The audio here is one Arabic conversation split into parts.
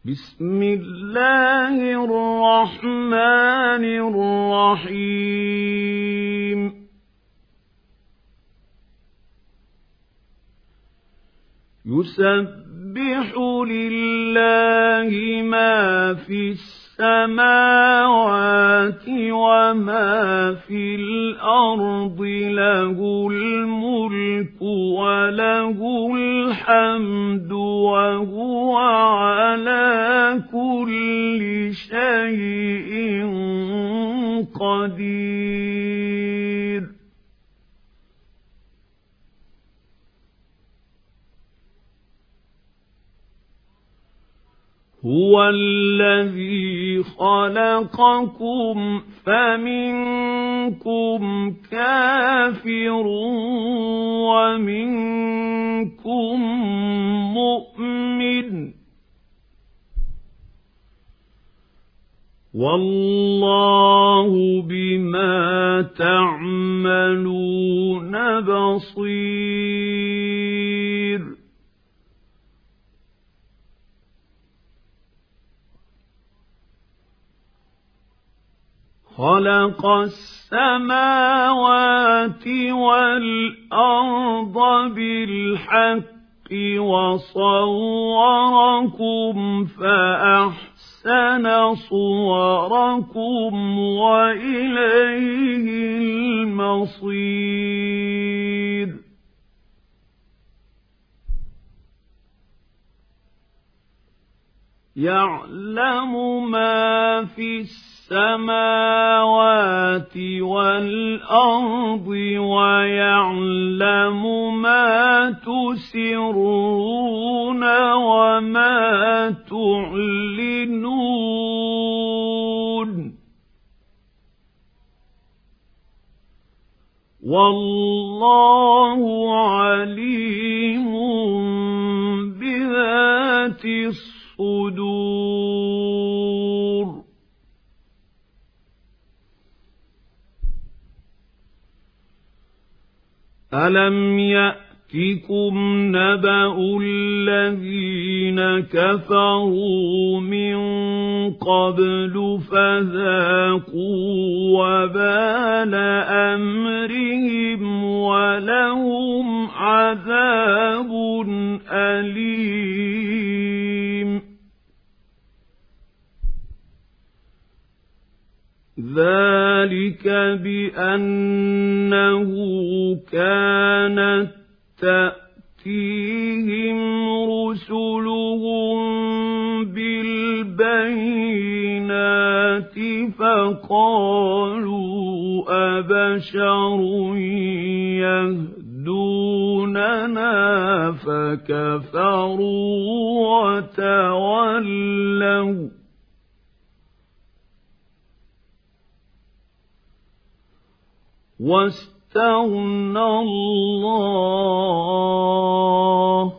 بسم الله الرحمن الرحيم يسبح لله ما في السماوات وما في الأرض له الملك وله الحمد وهو على كل شيء قدير هو الذي خلقكم فمنكم كافر ومنكم مؤمن والله بما تعملون بصير خلق السماوات والأرض بالحق وصوركم فأحسن صوركم وإليه المصير يعلم ما في السماوات والأرض ويعلم ما تسرون وما تعلنون والله عليم بذات الصدور ألم يأتكم نبأ الذين كفروا من قبل فذاقوا وبال أمرهم ولهم عذاب أليم ذلك بأنه كانت تأتيهم رسلهم بالبينات فقالوا أبشر يهدوننا فكفروا وتولوا واستغنى الله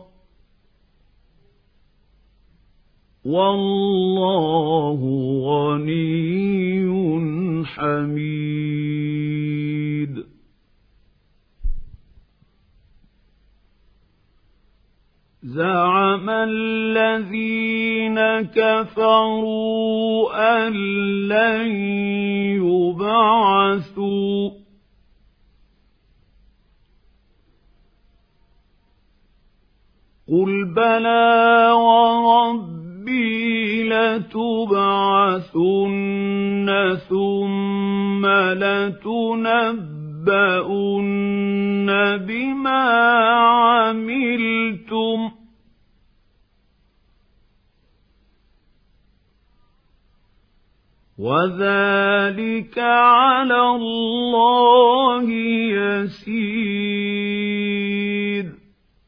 والله غني حميد زعم الذين كفروا أن لن يبعثوا قل بلى وربي لتبعثن ثم لتنبؤن بما عملتم وذلك على الله يسير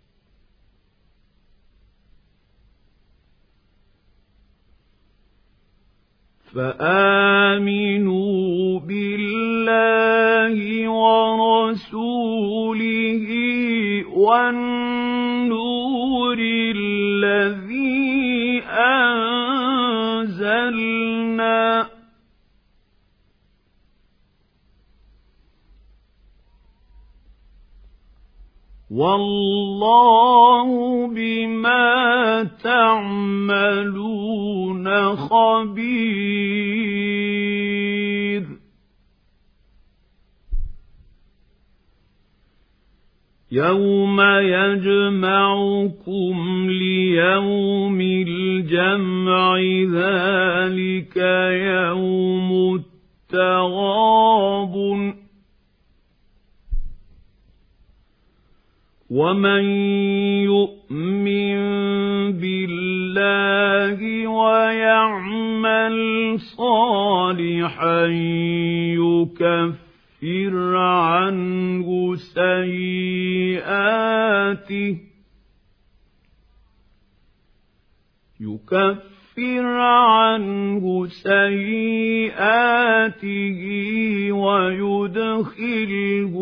فآمنوا بالله ورسوله والنور الذي أنزلنا والله بما تعملون خبير يوم يجمعكم ليوم الجمع ذلك يوم التغابن ومن يؤمن بالله ويعمل صالحا يكفر عنه سيئاته ويدخله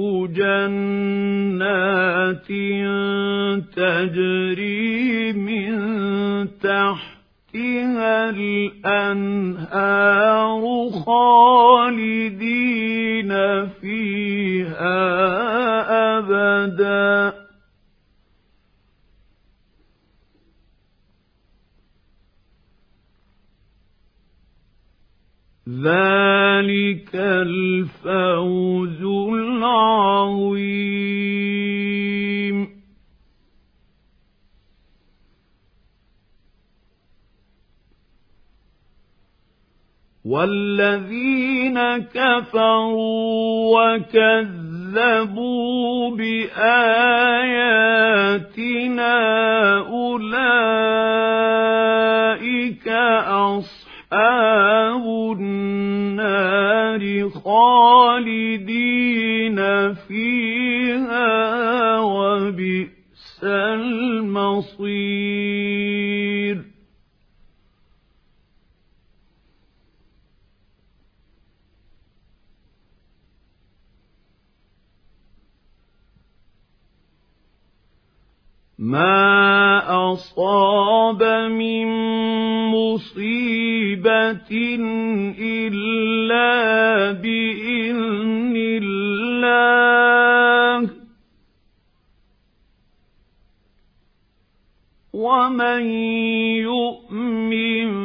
جنات تجري من تحتها الأنهار خالدين فيها أبدا ذلك الفوز العظيم والذين كفروا وكذبوا بآياتنا أولئك أصحاب النار خالدين فيها وبئس المصير ما أصاب من مصيبة إلا بإذن الله ومن يؤمن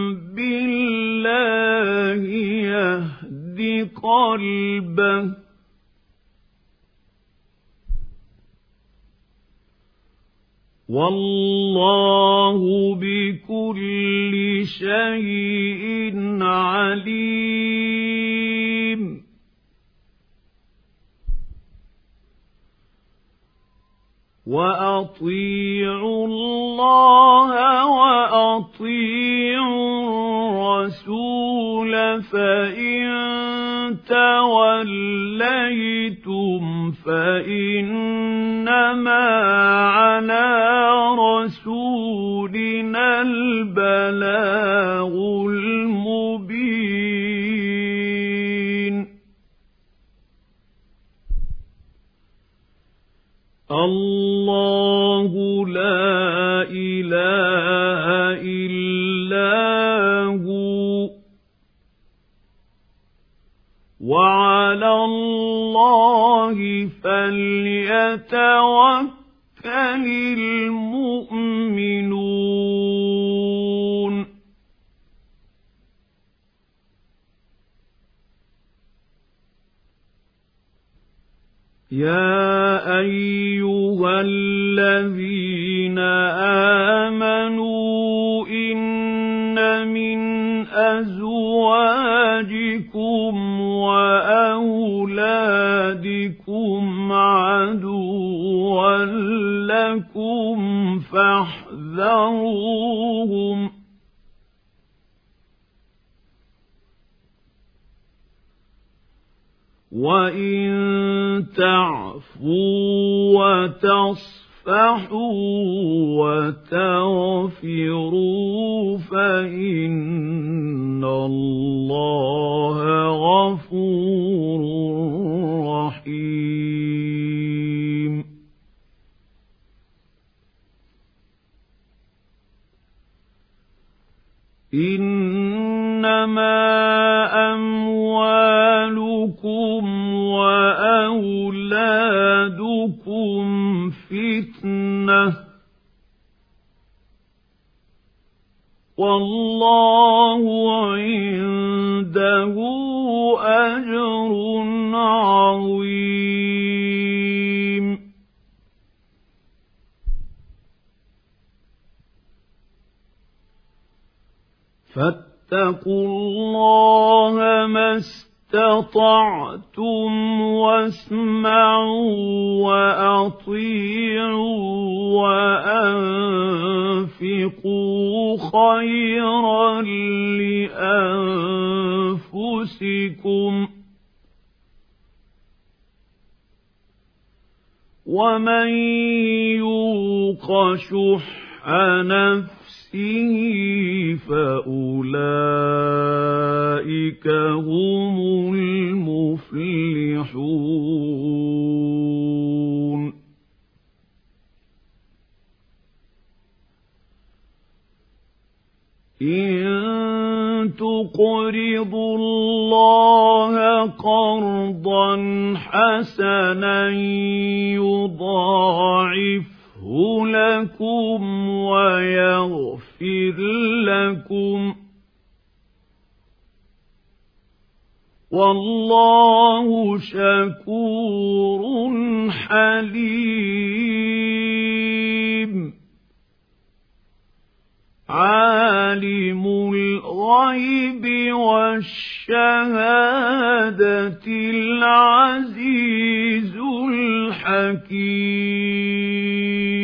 بالله يهد قلبه والله بكل شيء عليم وأطيعوا الله وأطيعوا الرسول فإن توليتم فإنما على رسولنا البلاغ المبين الله لا إله إلا هو وعلى الله فليتوكل المؤمنون يا أيها الذين آمنوا إن من أزواجكم وأولادكم عدوا لكم فاحذروهم وإن تعفوا وتصفحوا وتغفروا فإن الله غفور رحيم إنما أموالكم وأولادكم فتنة والله عنده أجر عظيم فاتقوا الله ما استطعتم واسمعوا وأطيعوا وأنفقوا خيرا لأنفسكم ومن يوق شح نفسه فأولئك هم المفلحون إن تقرضوا الله قرضا حسنا يضاعفه لكم ويغفر لكم والله شكور حليم عالم الغيب والشهادة العزيز الحكيم